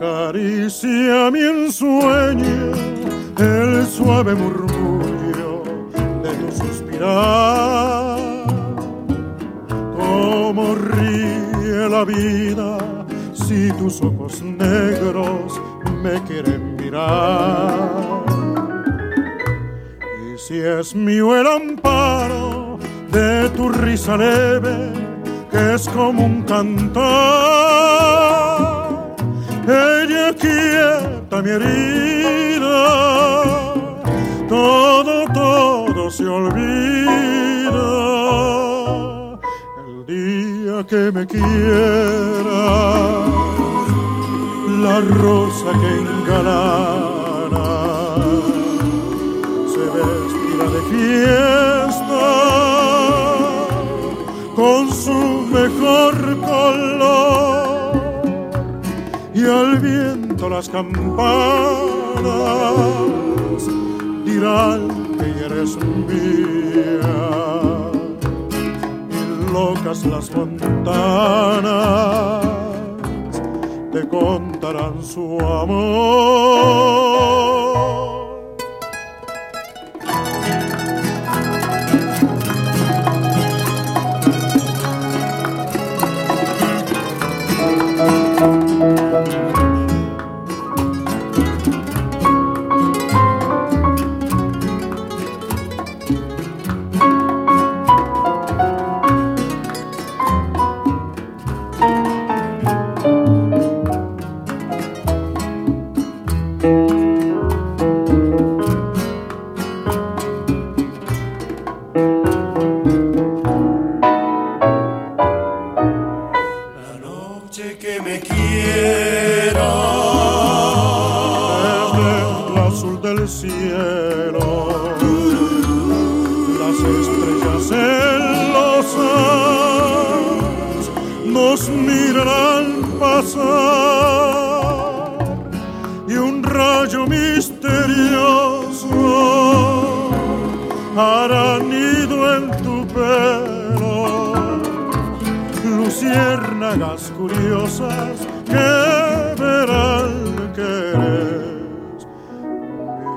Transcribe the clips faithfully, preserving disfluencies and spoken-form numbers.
Acaricia mi ensueño el suave murmullo de tu suspirar. Cómo ríe la vida si tus ojos negros me quieren mirar. Y si es mío el amparo de tu risa leve, que es como un cantar, ella quieta mi herida, todo, todo se olvida. El día que me quiera, la rosa que engalana se vestirá de fiesta con su mejor color, y al viento las campanas dirán que eres mía, y locas las fontanas te contarán su amor. Curiosas que verán que eres mi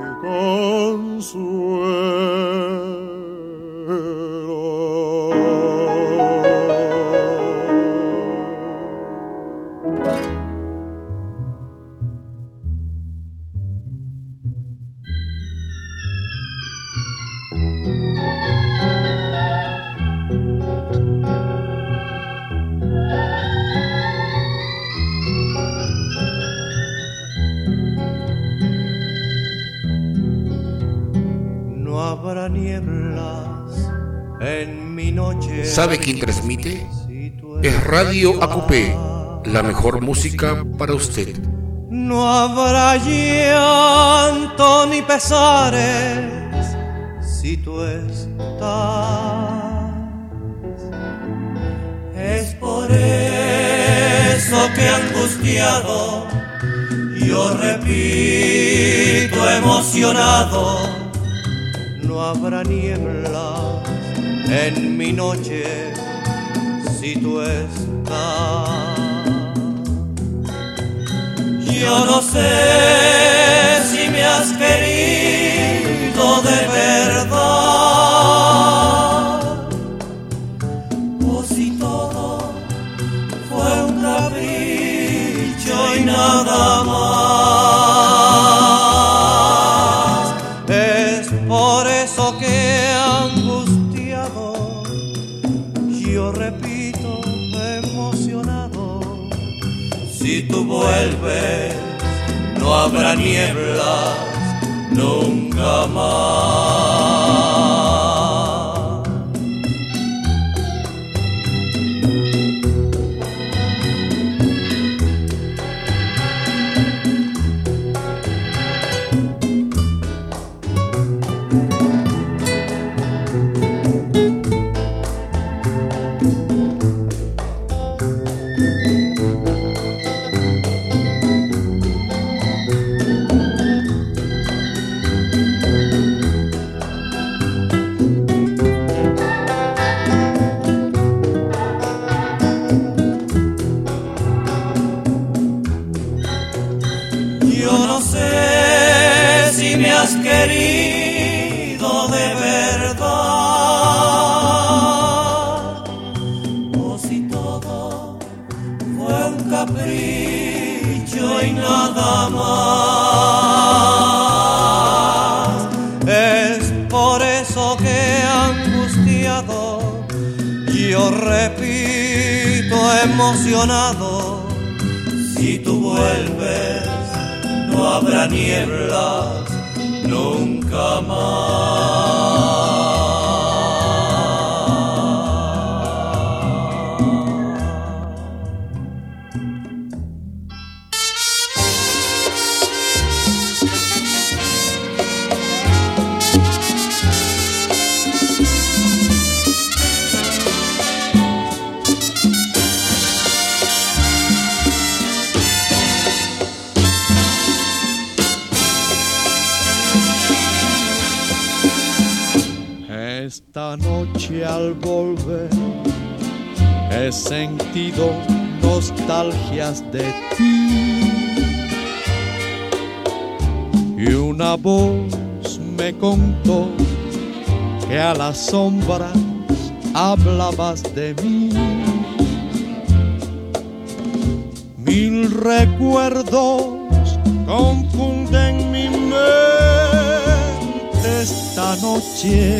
consuelo. ¿Sabe quién transmite? Es Radio Acupé, la mejor música para usted. No habrá llanto ni pesares si tú estás. Es por eso que angustiado yo repito emocionado, no habrá niebla en mi noche si tú estás. Yo no sé si me has querido de verdad o si todo fue un capricho y nada más. Es por eso que angustiado yo repito emocionado, si tú vuelves no habrá nieblas nunca más. hubieras querido de verdad, o si todo fue un capricho y nada más. Es por eso que angustiado yo repito emocionado, si tú vuelves no habrá nieblas nunca más. Esta noche al volver he sentido nostalgias de ti y una voz me contó que a las sombras hablabas de mí. Mil recuerdos confunden mi mente esta noche.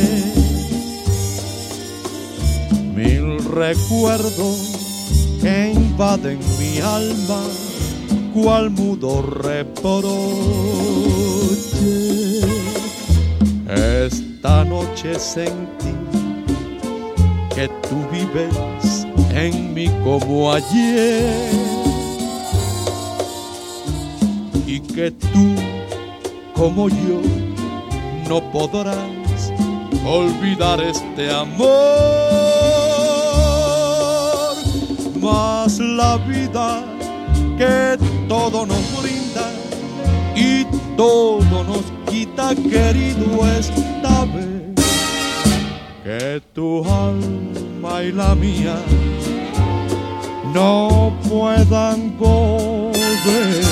Mil recuerdos que invaden mi alma, cual mudo reproche. Esta noche sentí que tú vives en mí como ayer y que tú, como yo, no podrás olvidar este amor. Mas la vida que todo nos brinda y todo nos quita, querido, esta vez que tu alma y la mía no puedan volver.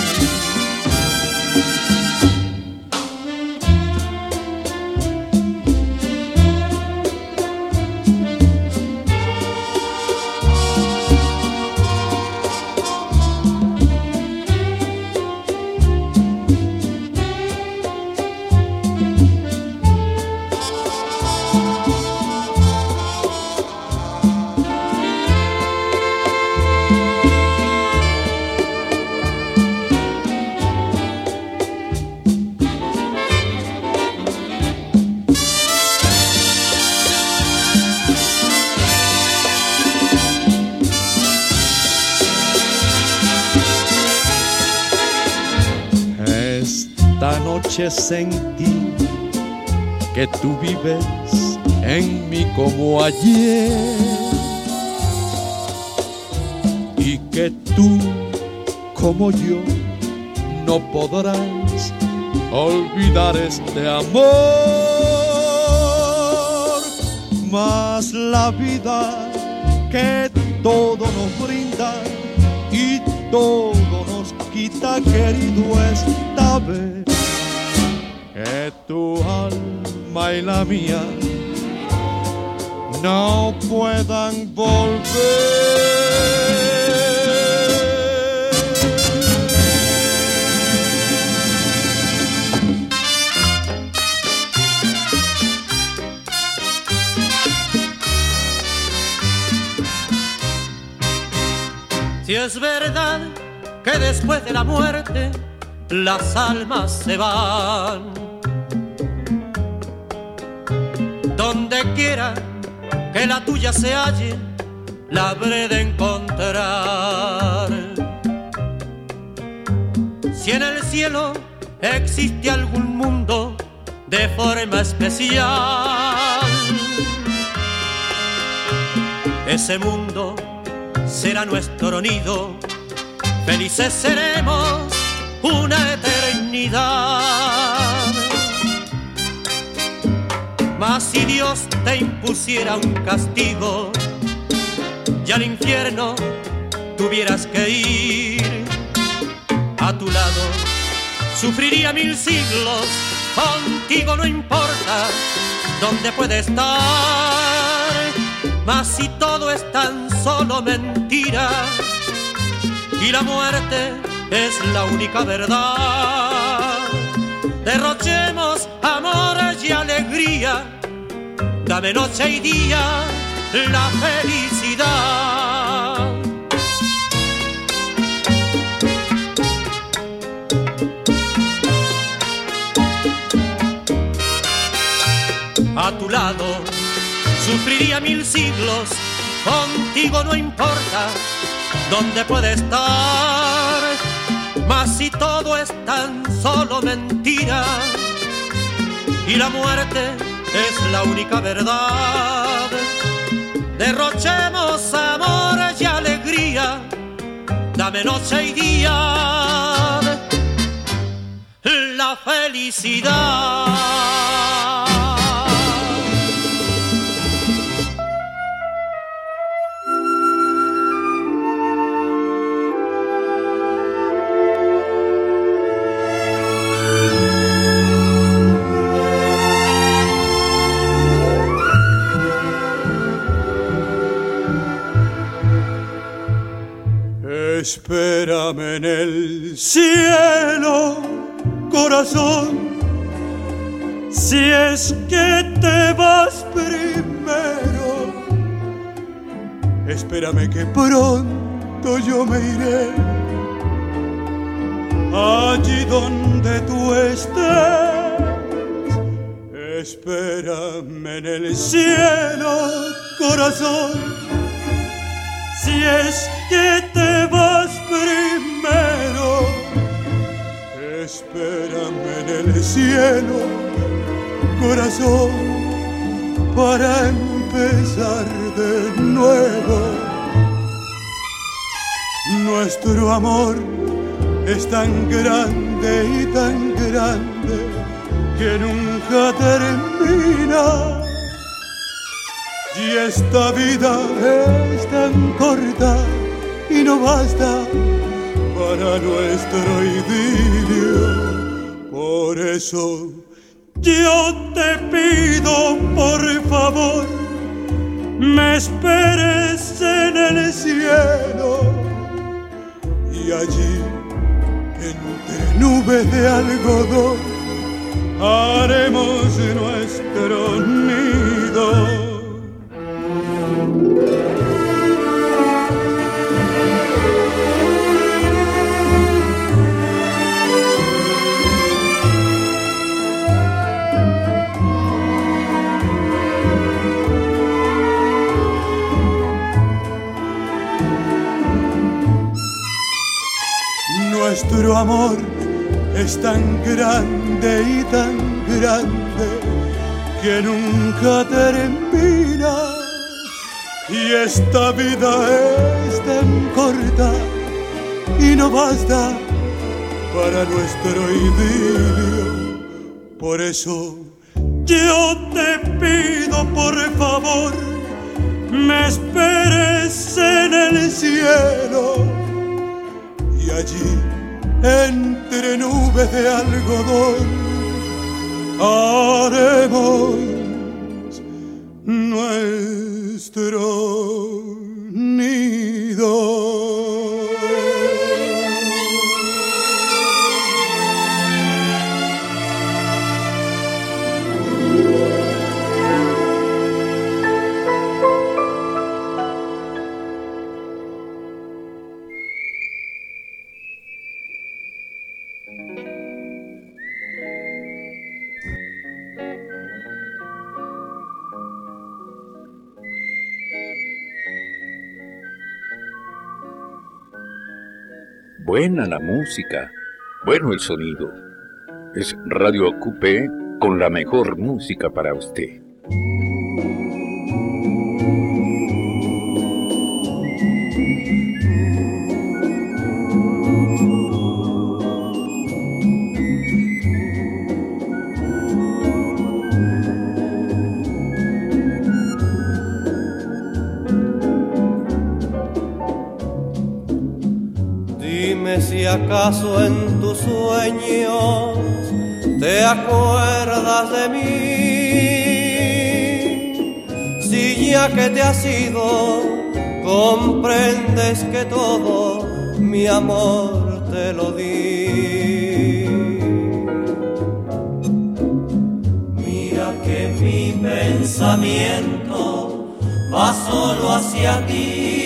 Esta noche sentí que tú vives en mí como ayer y que tú, como yo, no podrás olvidar este amor. Mas la vida que todo nos brinda y todo nos quita, querido, esta vez que tu alma y la mía no puedan volver. Si es verdad que después de la muerte las almas se van, donde quiera que la tuya se halle, la habré de encontrar. Si en el cielo existe algún mundo de forma especial, ese mundo será nuestro nido, felices seremos una eternidad. Mas si Dios te impusiera un castigo y al infierno tuvieras que ir, a tu lado sufriría mil siglos contigo no importa dónde puede estar, mas si todo es tan solo mentira y la muerte es la única verdad. Derrochemos amor y alegría, dame noche y día la felicidad. A tu lado sufriría mil siglos, contigo no importa dónde puede estar, mas si todo es tan solo mentira y la muerte es la única verdad. Derrochemos amor y alegría, dame noche y día la felicidad. Espérame en el cielo, corazón, si es que te vas primero. Espérame que pronto yo me iré allí donde tú estés. Espérame en el cielo, corazón, si es que te vas primero. Espérame en el cielo, corazón, para empezar de nuevo. Nuestro amor es tan grande y tan grande que nunca termina. Y esta vida es tan corta y no basta para nuestro idilio. Por eso yo te pido, por favor, me esperes en el cielo. Y allí, entre nubes de algodón, haremos nuestro nido. Nuestro amor es tan grande y tan grande que nunca termina. Y esta vida es tan corta y no basta para nuestro idilio. Por eso yo te pido, por favor, me esperes en el cielo. Y allí, entre nubes de algodón, haremos nuestro nido. Buena la música, bueno el sonido. Es Radio A Q P con la mejor música para usted. Si acaso en tus sueños ¿te acuerdas de mí? Si ya que te has ido, comprendes que todo mi amor te lo di. Mira que mi pensamiento va solo hacia ti,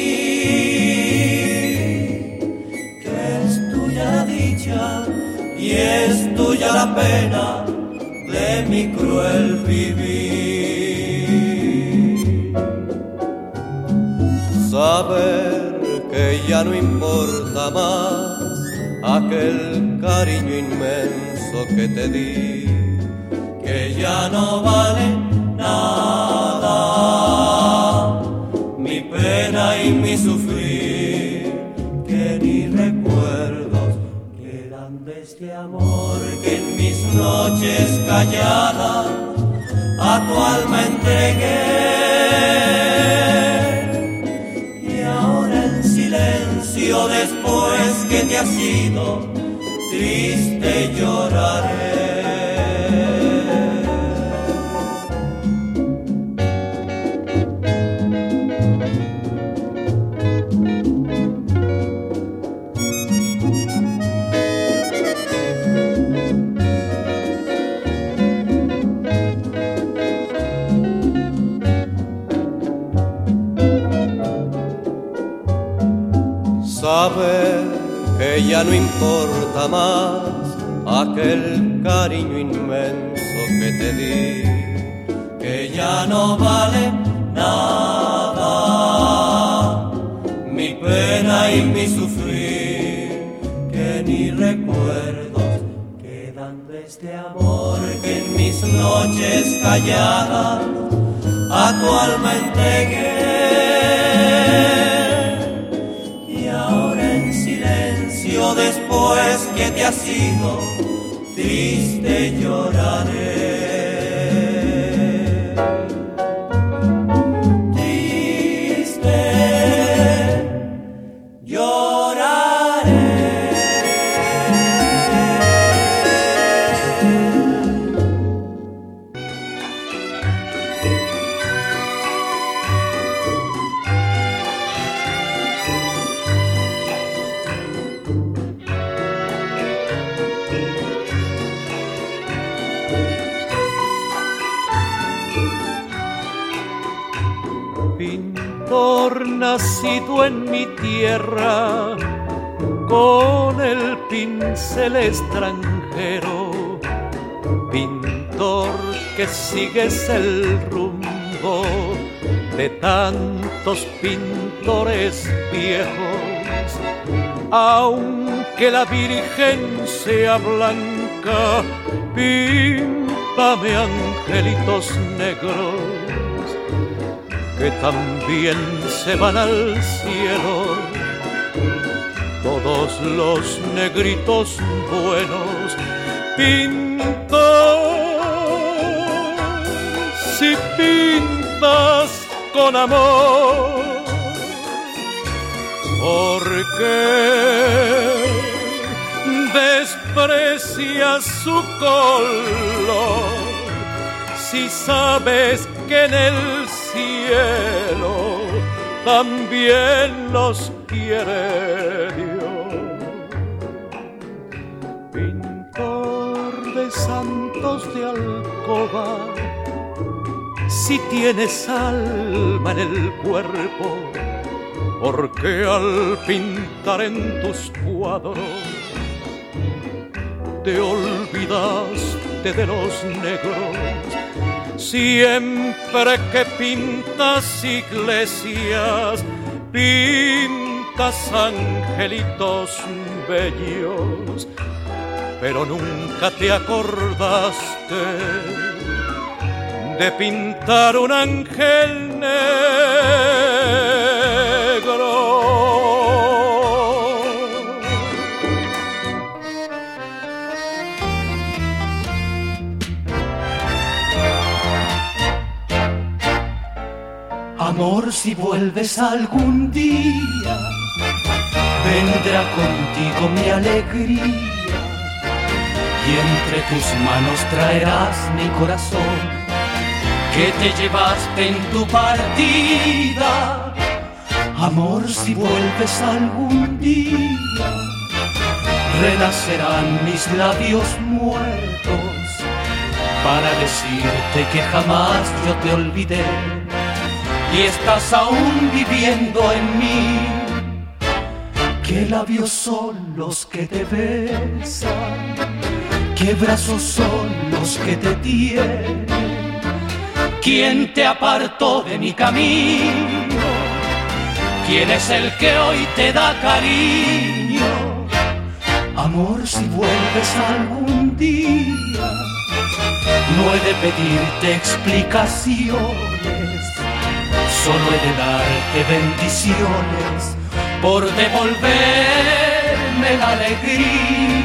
que es tuya la dicha y es tuya la pena de mi cruel vivir. Saber que ya no importa más aquel cariño inmenso que te di, que ya no vale nada mi pena y mi sufrir, que ni recuerdos quedan de este amor que en mis noches calladas a tu alma entregué. Y ahora en silencio, después que te has ido, triste lloraré. Saber que ya no importa más aquel cariño inmenso que te di, que ya no vale nada mi pena y mi sufrir, que ni recuerdos quedan de este amor que en mis noches calladas a tu alma entregué. Después que te has ido, triste lloraré. Triste lloraré. Nacido en mi tierra, con el pincel extranjero, pintor que sigues el rumbo de tantos pintores viejos, aunque la Virgen sea blanca, píntame angelitos negros que también se van al cielo, todos los negritos buenos. Pintas, si pintas con amor, ¿por qué desprecias su color? Si sabes que en el cielo también los quiere Dios. Pintor de santos de alcoba, si tienes alma en el cuerpo, ¿por qué al pintar en tus cuadros te olvidaste de los negros? Siempre que pintas iglesias, pintas angelitos bellos, pero nunca te acordaste de pintar un ángel negro. Amor, si vuelves algún día, vendrá contigo mi alegría, y y entre tus manos traerás mi corazón que te llevaste en tu partida. Amor, si vuelves algún día, renacerán mis labios muertos para decirte que jamás yo te olvidé y estás aún viviendo en mí. ¿Qué labios son los que te besan? ¿Qué brazos son los que te tienen? ¿Quién te apartó de mi camino? ¿Quién es el que hoy te da cariño? Amor, si vuelves algún día, no he de pedirte explicaciones, solo he de darte bendiciones por devolverme la alegría.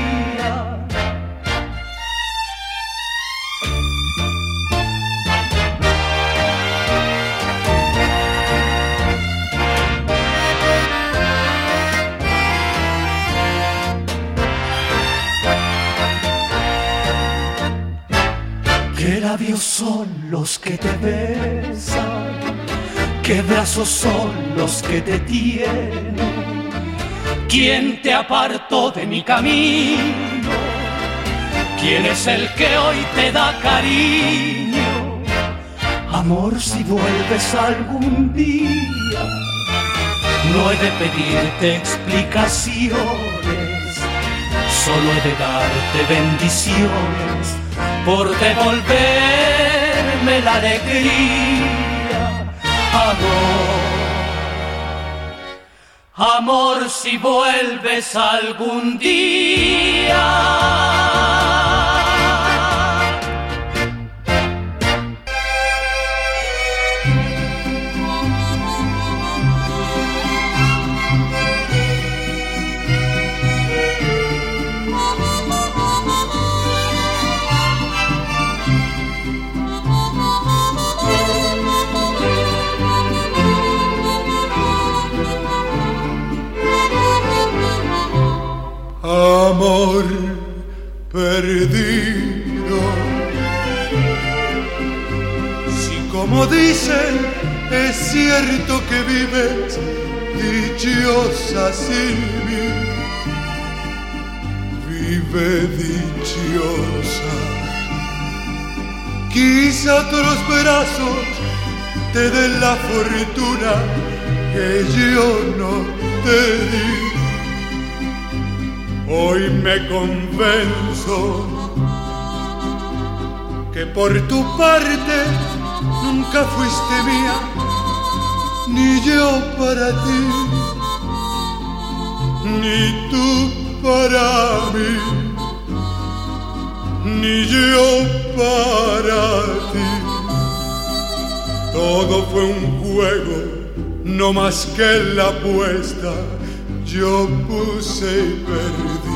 ¿Qué labios son los que te besan? ¿Qué brazos son los que te tienen? ¿Quién te apartó de mi camino? ¿Quién es el que hoy te da cariño? Amor, si vuelves algún día, no he de pedirte explicaciones, solo he de darte bendiciones por devolverme la alegría. Amor, amor, si vuelves algún día. Amor perdido, si como dicen es cierto que vives dichosa sin mí, vive dichosa. Quizá otros brazos te den la fortuna que yo no te di. Hoy me convenzo que por tu parte nunca fuiste mía, ni yo para ti, ni tú para mí, ni yo para ti. Todo fue un juego, no más que la apuesta yo puse y perdí.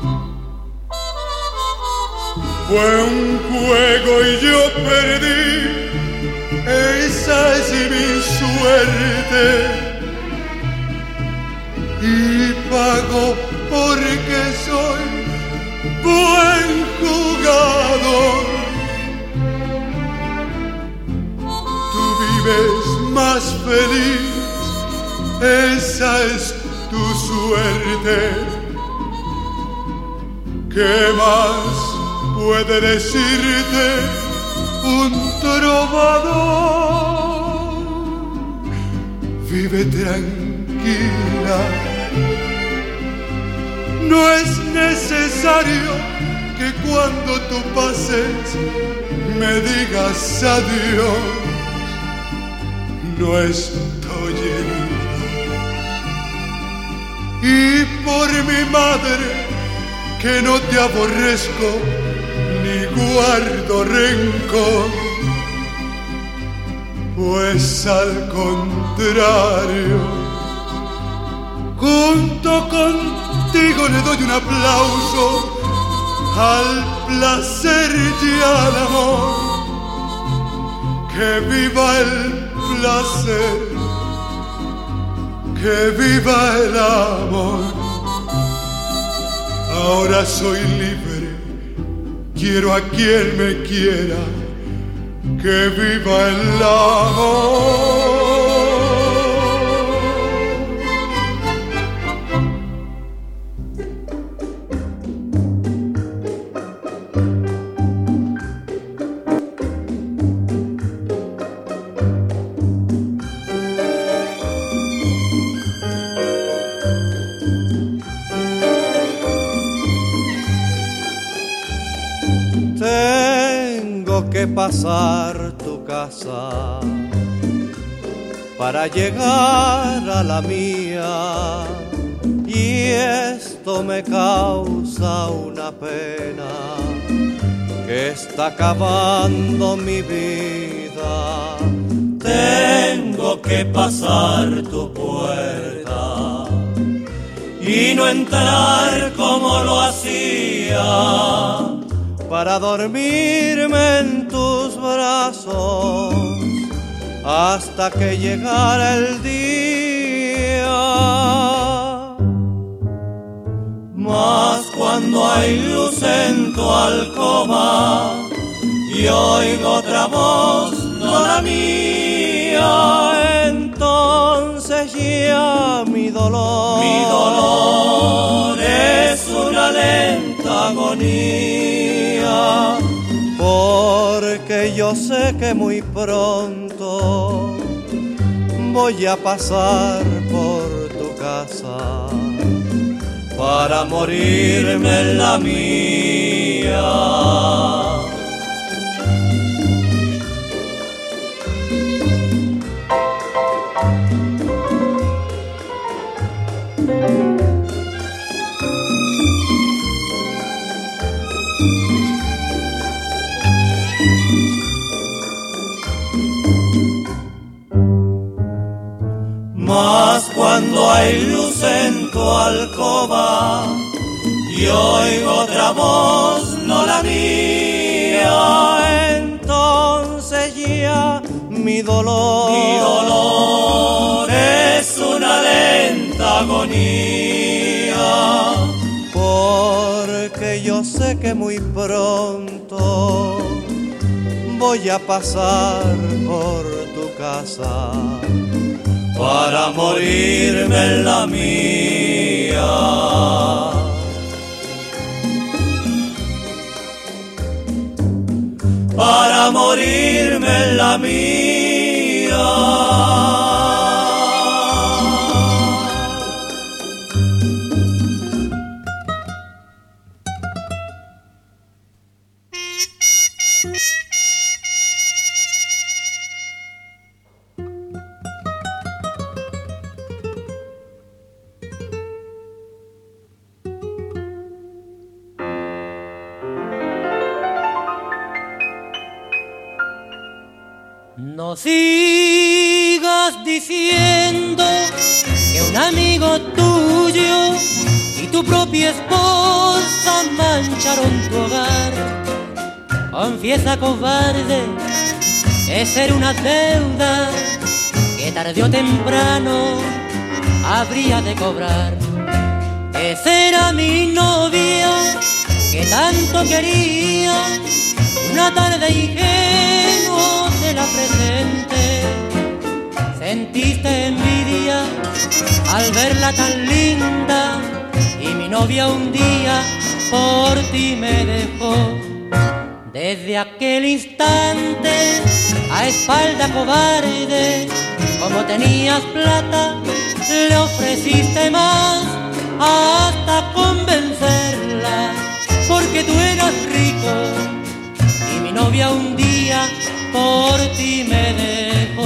Fue un juego y yo perdí, esa es mi suerte. Y pago porque soy buen jugador. Tú vives más feliz, esa es tu suerte. ¿Qué más puede decirte un trovador? Vive tranquila, no es necesario que cuando tú pases me digas adiós. No estoy herido y por mi madre que no te aborrezco ni guardo rencor, pues al contrario, junto contigo le doy un aplauso al placer y al amor. Que viva el placer, que viva el amor. Ahora soy libre quiero a quien me quiera, que viva el amor. Que pasar tu casa para llegar a la mía, y esto me causa una pena que está acabando mi vida. Tengo que pasar tu puerta y no entrar como lo hacía, para dormirme en tus brazos hasta que llegara el día. Mas cuando hay luz en tu alcoba y oigo otra voz, no la mía, entonces ya mi dolor, mi dolor es una lenta agonía. Porque yo sé que muy pronto voy a pasar por tu casa para morirme en la mía. Mas cuando hay luz en tu alcoba y oigo otra voz, no la mía, entonces ya mi dolor, mi dolor es una lenta agonía. Porque yo sé que muy pronto voy a pasar por tu casa para morirme en la mía. Para morirme en la mía. No sigas diciendo que un amigo tuyo y tu propia esposa mancharon tu hogar. Confiesa, cobarde, esa era una deuda que tarde o temprano habría de cobrar. Esa era mi novia que tanto quería, una tarde ingenuo de la presente. Sentiste envidia al verla tan linda, y mi novia un día por ti me dejó. Desde aquel instante, a espalda cobarde, como tenías plata, le ofreciste más hasta convencerla, porque tú eras rico y mi novia un día por ti me dejó.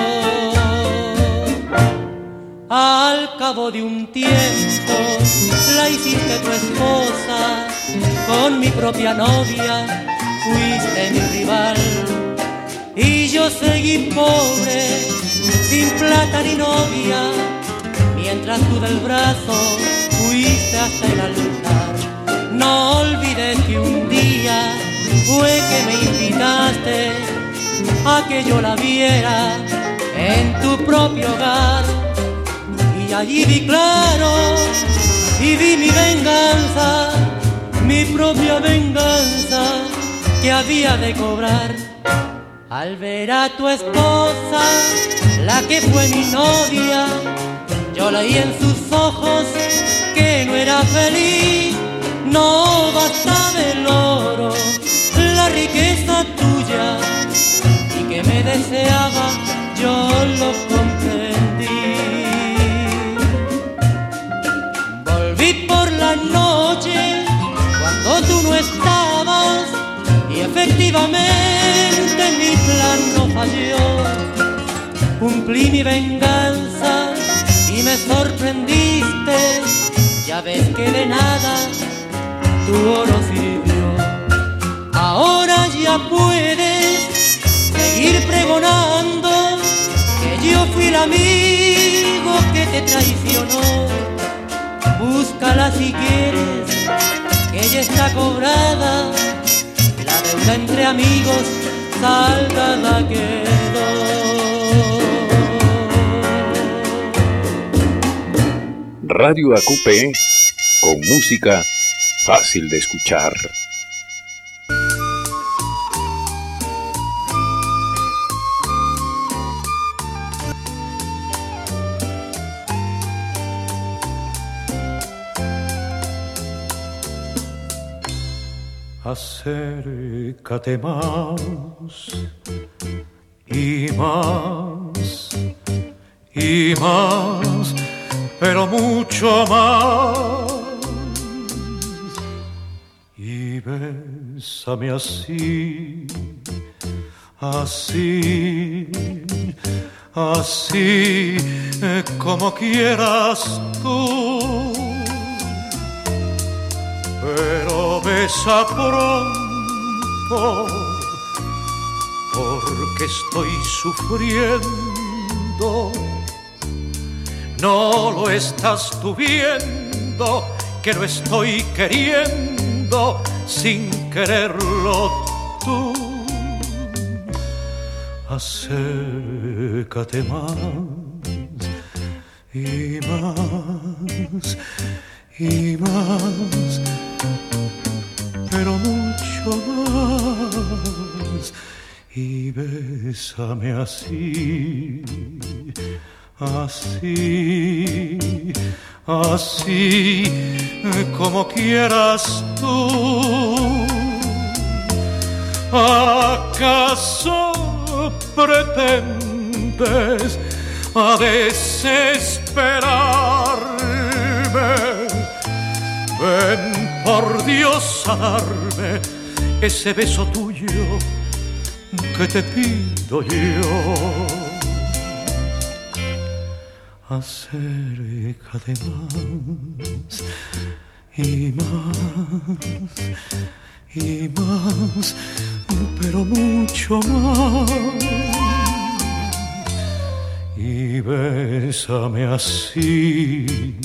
Al cabo de un tiempo la hiciste tu esposa, con mi propia novia fuiste mi rival, y yo seguí pobre, sin plata ni novia, mientras tú del brazo fuiste hasta el altar. No olvides que un día fue que me invitaste a que yo la viera en tu propio hogar, y allí vi claro y vi mi venganza, mi propia venganza. que había de cobrar. Al ver a tu esposa, la que fue mi novia, yo leí en sus ojos que no era feliz. No bastaba el oro, la riqueza tuya, y que me deseaba, yo lo comprendí. Volví por la noche cuando tú no estabas, y efectivamente mi plan no falló. Cumplí mi venganza y me sorprendiste, ya ves que de nada tu oro sirvió. Ahora ya puedes seguir pregonando que yo fui el amigo que te traicionó. Búscala si quieres, que ella está cobrada, la deuda entre amigos saldada quedó. Radio A Q P, con música fácil de escuchar. Acércate más y más y más, pero mucho más, y bésame así, así, así como quieras tú. Pero besa pronto, porque estoy sufriendo. No lo estás tú viendo, que lo estoy queriendo sin quererlo tú. Acércate más y más y más, pero mucho más, y bésame así, así, así como quieras tú. ¿Acaso pretendes a desesperarme? Ven por Dios a darme ese beso tuyo que te pido yo. Acércate más y más y más, pero mucho más, y bésame así,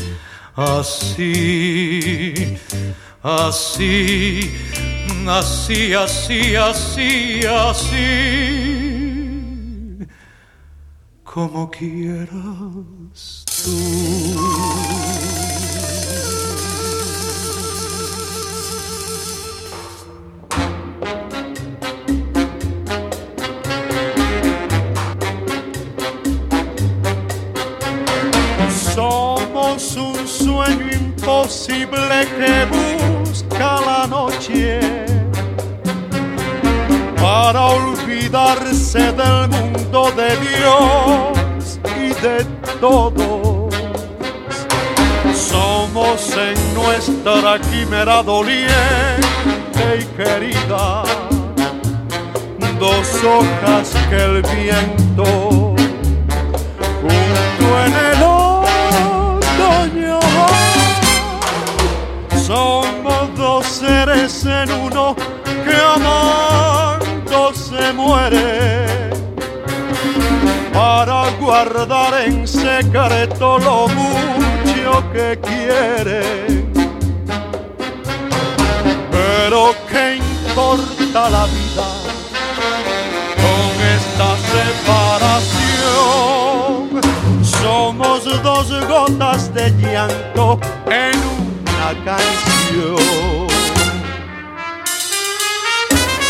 así, así, así, así, así, así, como quieras tú. Somos un sueño imposible que busca la noche para olvidarse del mundo de Dios y de todos. Somos en nuestra quimera doliente y querida dos hojas que el viento junto en el otoño. Somos dos seres en uno que amando se muere para guardar en secreto lo mucho que quieren. Pero ¿qué importa la vida con esta separación? Somos dos gotas de llanto en una canción.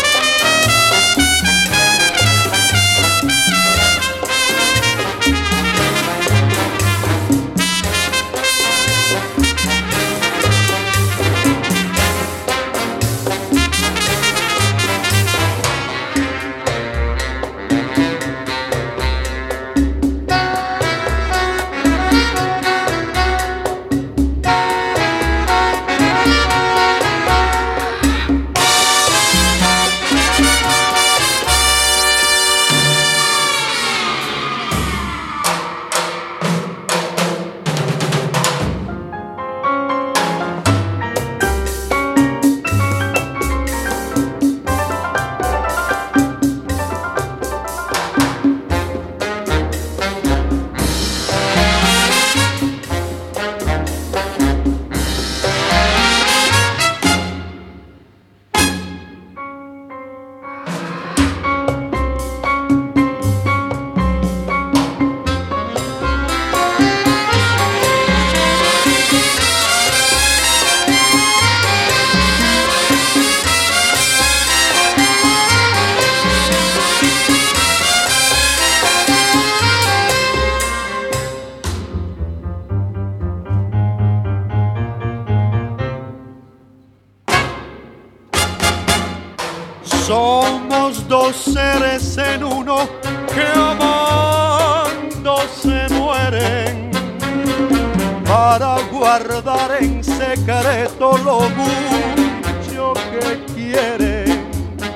Somos dos seres en uno que amando se mueren para guardar en secreto lo mucho que quieren.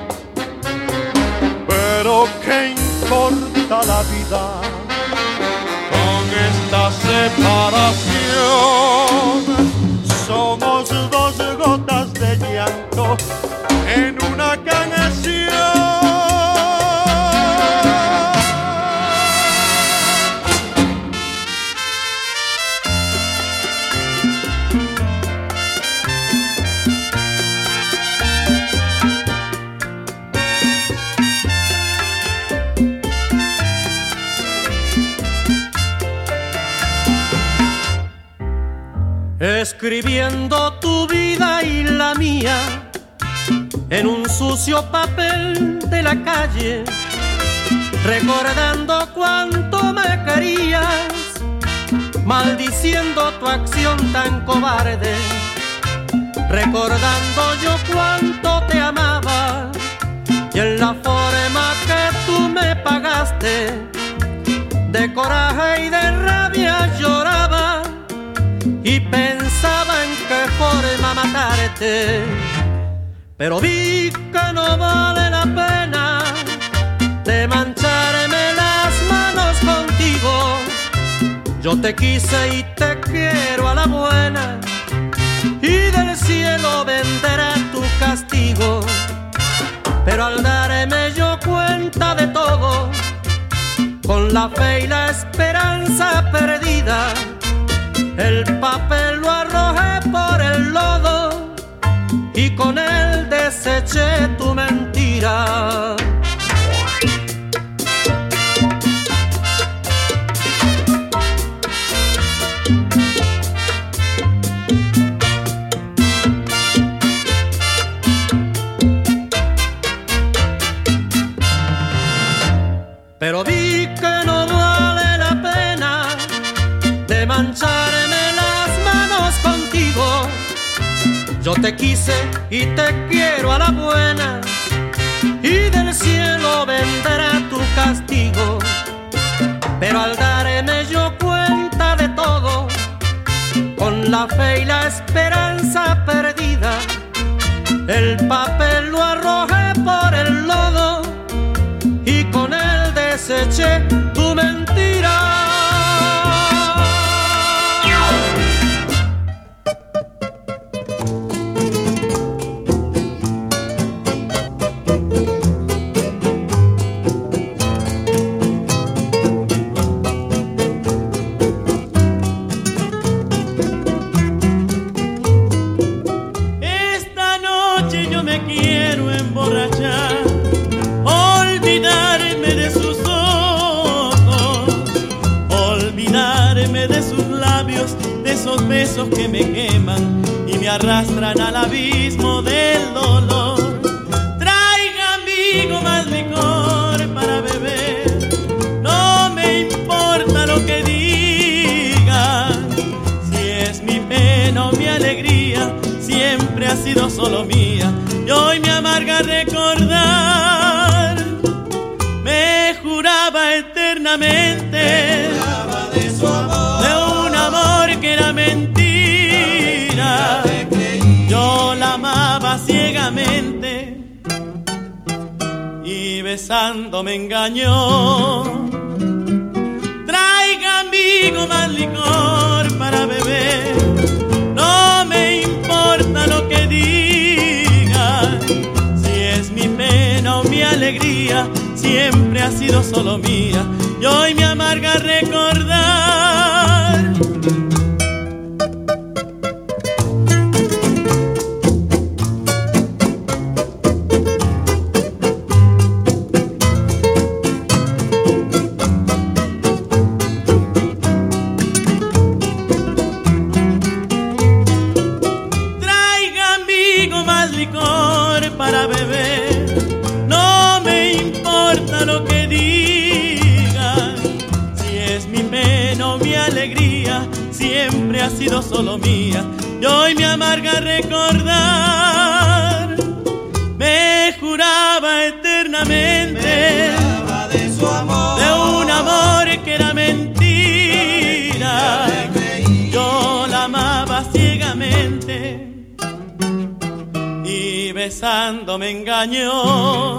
Pero ¿qué importa la vida con esta separación? Somos dos gotas de llanto en una canción. Escribiendo tu vida y la mía en un sucio papel de la calle, recordando cuánto me querías, maldiciendo tu acción tan cobarde, recordando yo cuánto te amaba y en la forma que tú me pagaste, de coraje y de rabia lloraba y pensaba en qué forma matarte. Pero vi que no vale la pena de mancharme las manos contigo. Yo te quise y te quiero a la buena, y del cielo vendrá tu castigo. Pero al darme yo cuenta de todo, con la fe y la esperanza perdida, el papel lo arrojé por el lodo y con él deseché tu mentira. Pero vi que no vale la pena de mancharme las manos contigo. Yo te quise y te quiero a la buena, y del cielo vendrá tu castigo. Pero al darme yo cuenta de todo, con la fe y la esperanza perdida, el papel lo arrojé por el lodo y con él deseché tu mentira. Besos que me queman y me arrastran al abismo del dolor. Traiga amigo más licor para beber, no me importa lo que digan. Si es mi pena o mi alegría, siempre ha sido solo mía, y hoy me amarga recordar. Me juraba eternamente, me juraba de su amor, de un amor que era mentira. Yo la amaba ciegamente y besando me engañó. Traiga amigo más licor para beber, no me importa lo que digan. Si es mi pena o mi alegría, siempre ha sido solo mía, y hoy me amarga recordar. Traiga amigo más licor para beber, no me importa lo que digan. Si es mi pena o mi alegría, siempre ha sido solo mía, y hoy me amarga recordar. Me juraba y besando me engañó.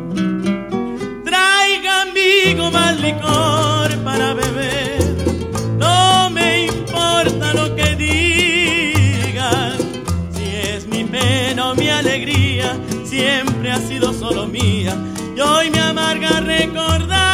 Traiga amigo más licor para beber, no me importa lo que digan. Si es mi pena o mi alegría, siempre ha sido solo mía y hoy me amarga recordar.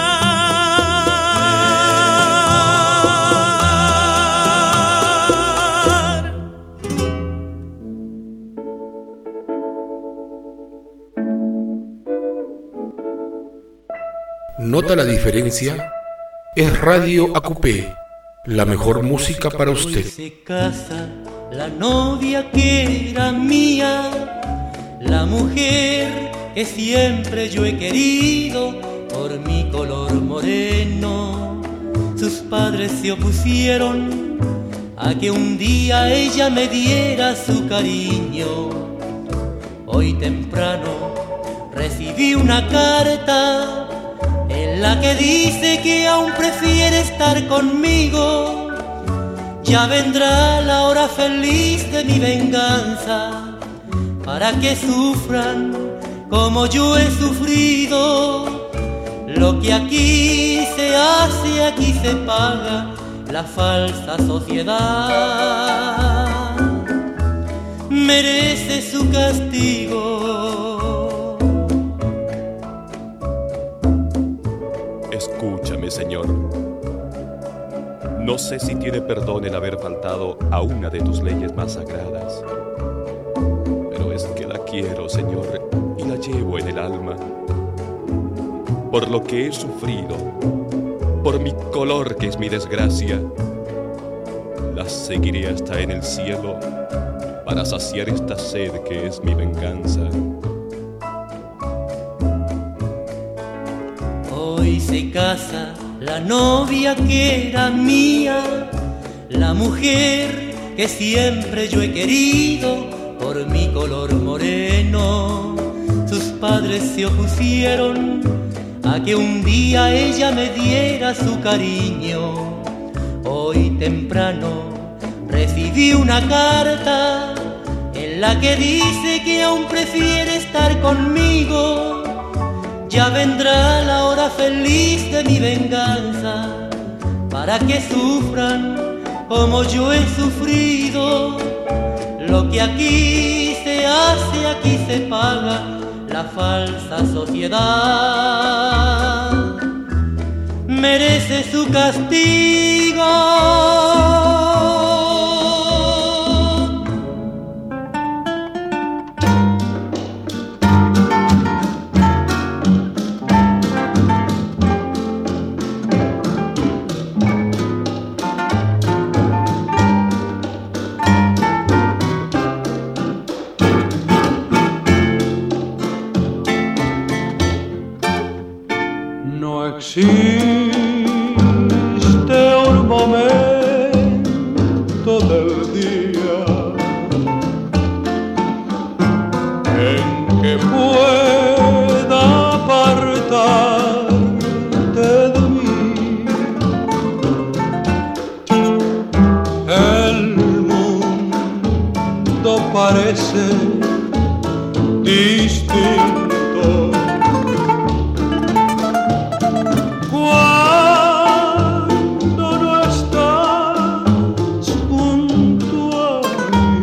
¿Nota la diferencia? Es Radio A Q P, la mejor música para usted. Se casa la novia que era mía, la mujer que siempre yo he querido por mi color moreno. Sus padres se opusieron a que un día ella me diera su cariño. Hoy temprano recibí una carta en la que dice que aún prefiere estar conmigo. Ya vendrá la hora feliz de mi venganza, para que sufran como yo he sufrido. Lo que aquí se hace, aquí se paga, la falsa sociedad merece su castigo. Escúchame, señor. No sé si tiene perdón el haber faltado a una de tus leyes más sagradas, pero es que la quiero, señor, y la llevo en el alma. Por lo que he sufrido, por mi color que es mi desgracia, la seguiré hasta en el cielo para saciar esta sed que es mi venganza. Hoy se casa la novia que era mía, la mujer que siempre yo he querido por mi color moreno. Sus padres se opusieron a que un día ella me diera su cariño. Hoy temprano recibí una carta en la que dice que aún prefiere estar conmigo. Ya vendrá la hora feliz de mi venganza, para que sufran como yo he sufrido. Lo que aquí se hace, aquí se paga, la falsa sociedad merece su castigo. Existe un momento del día en que pueda apartarte de mí. El mundo parece distinto cuando no estás junto a mí.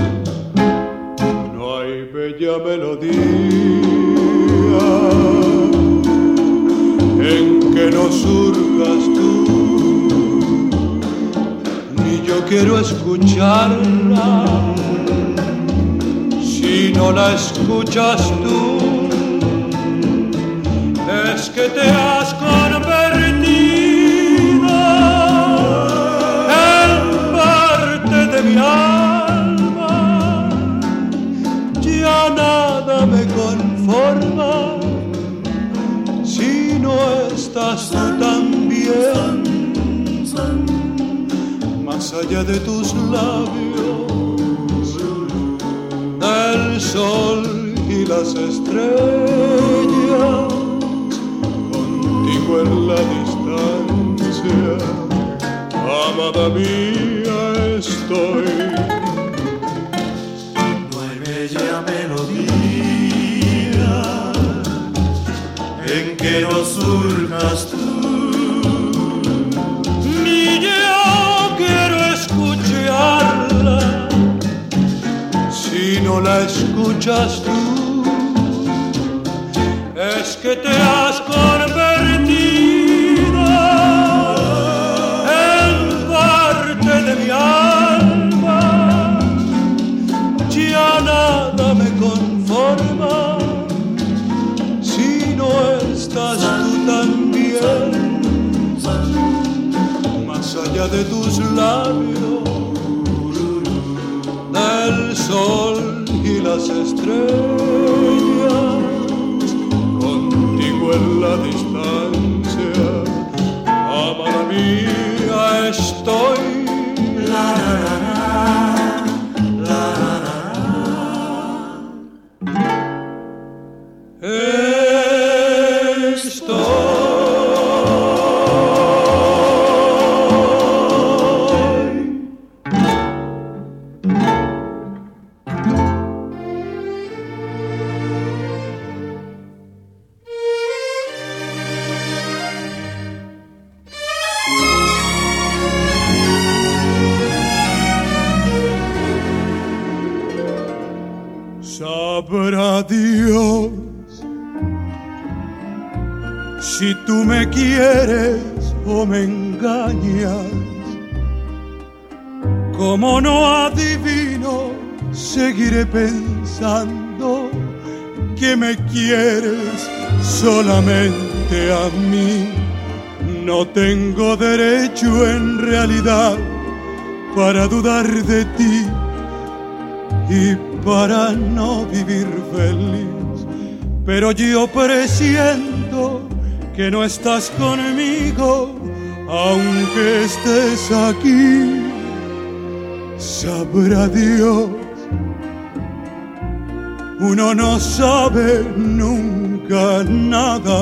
No hay bella melodía en que no surgas tú, ni yo quiero escucharla si no la escuchas tú. Es que te has convertido en parte de mi alma. Ya nada me conforma si no estás tú también. Más allá de tus labios, el sol y las estrellas, en la distancia, amada mía, estoy. Vuelve bella melodía en que no surjas tú. Ni yo quiero escucharla si no la escuchas tú. Es que te has convertido en parte de mi alma. Ya nada me conforma si no estás tú también. Más allá de tus labios, del sol y las estrellas, en la distancia, amada mía, estoy. La, la, la, la, la, la. Estoy. Sabrá Dios si tú me quieres o me engañas. Como no adivino, seguiré pensando que me quieres solamente a mí. No tengo derecho en realidad para dudar de ti y para no vivir feliz, pero yo presiento que no estás conmigo, aunque estés aquí. Sabrá Dios, uno no sabe nunca nada.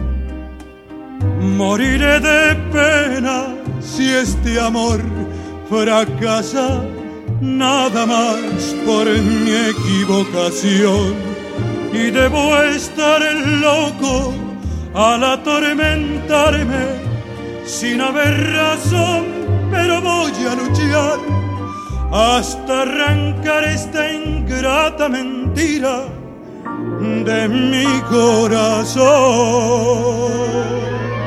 Moriré de pena si este amor fracasa, nada más por mi equivocación. Y debo estar loco al atormentarme sin haber razón, pero voy a luchar hasta arrancar esta ingrata mentira de mi corazón.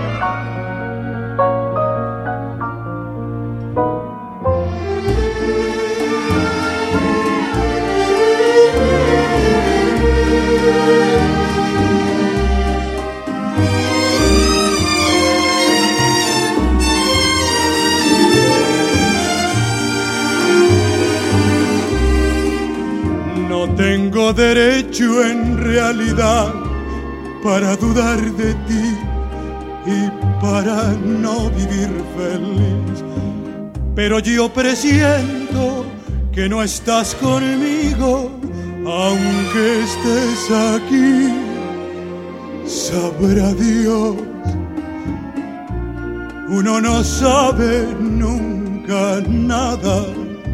No tengo derecho en realidad para dudar de ti y para no vivir feliz, pero yo presiento que no estás conmigo, aunque estés aquí. Sabrá Dios, uno no sabe nunca nada.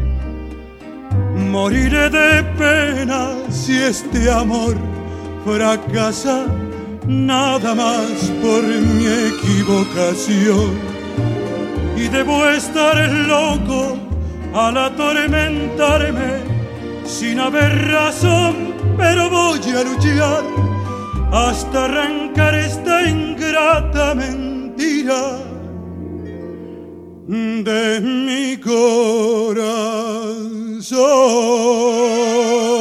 Moriré de pena si este amor fracasa, nada más por mi equivocación. Y debo estar loco al atormentarme sin haber razón, pero voy a luchar hasta arrancar esta ingrata mentira de mi corazón.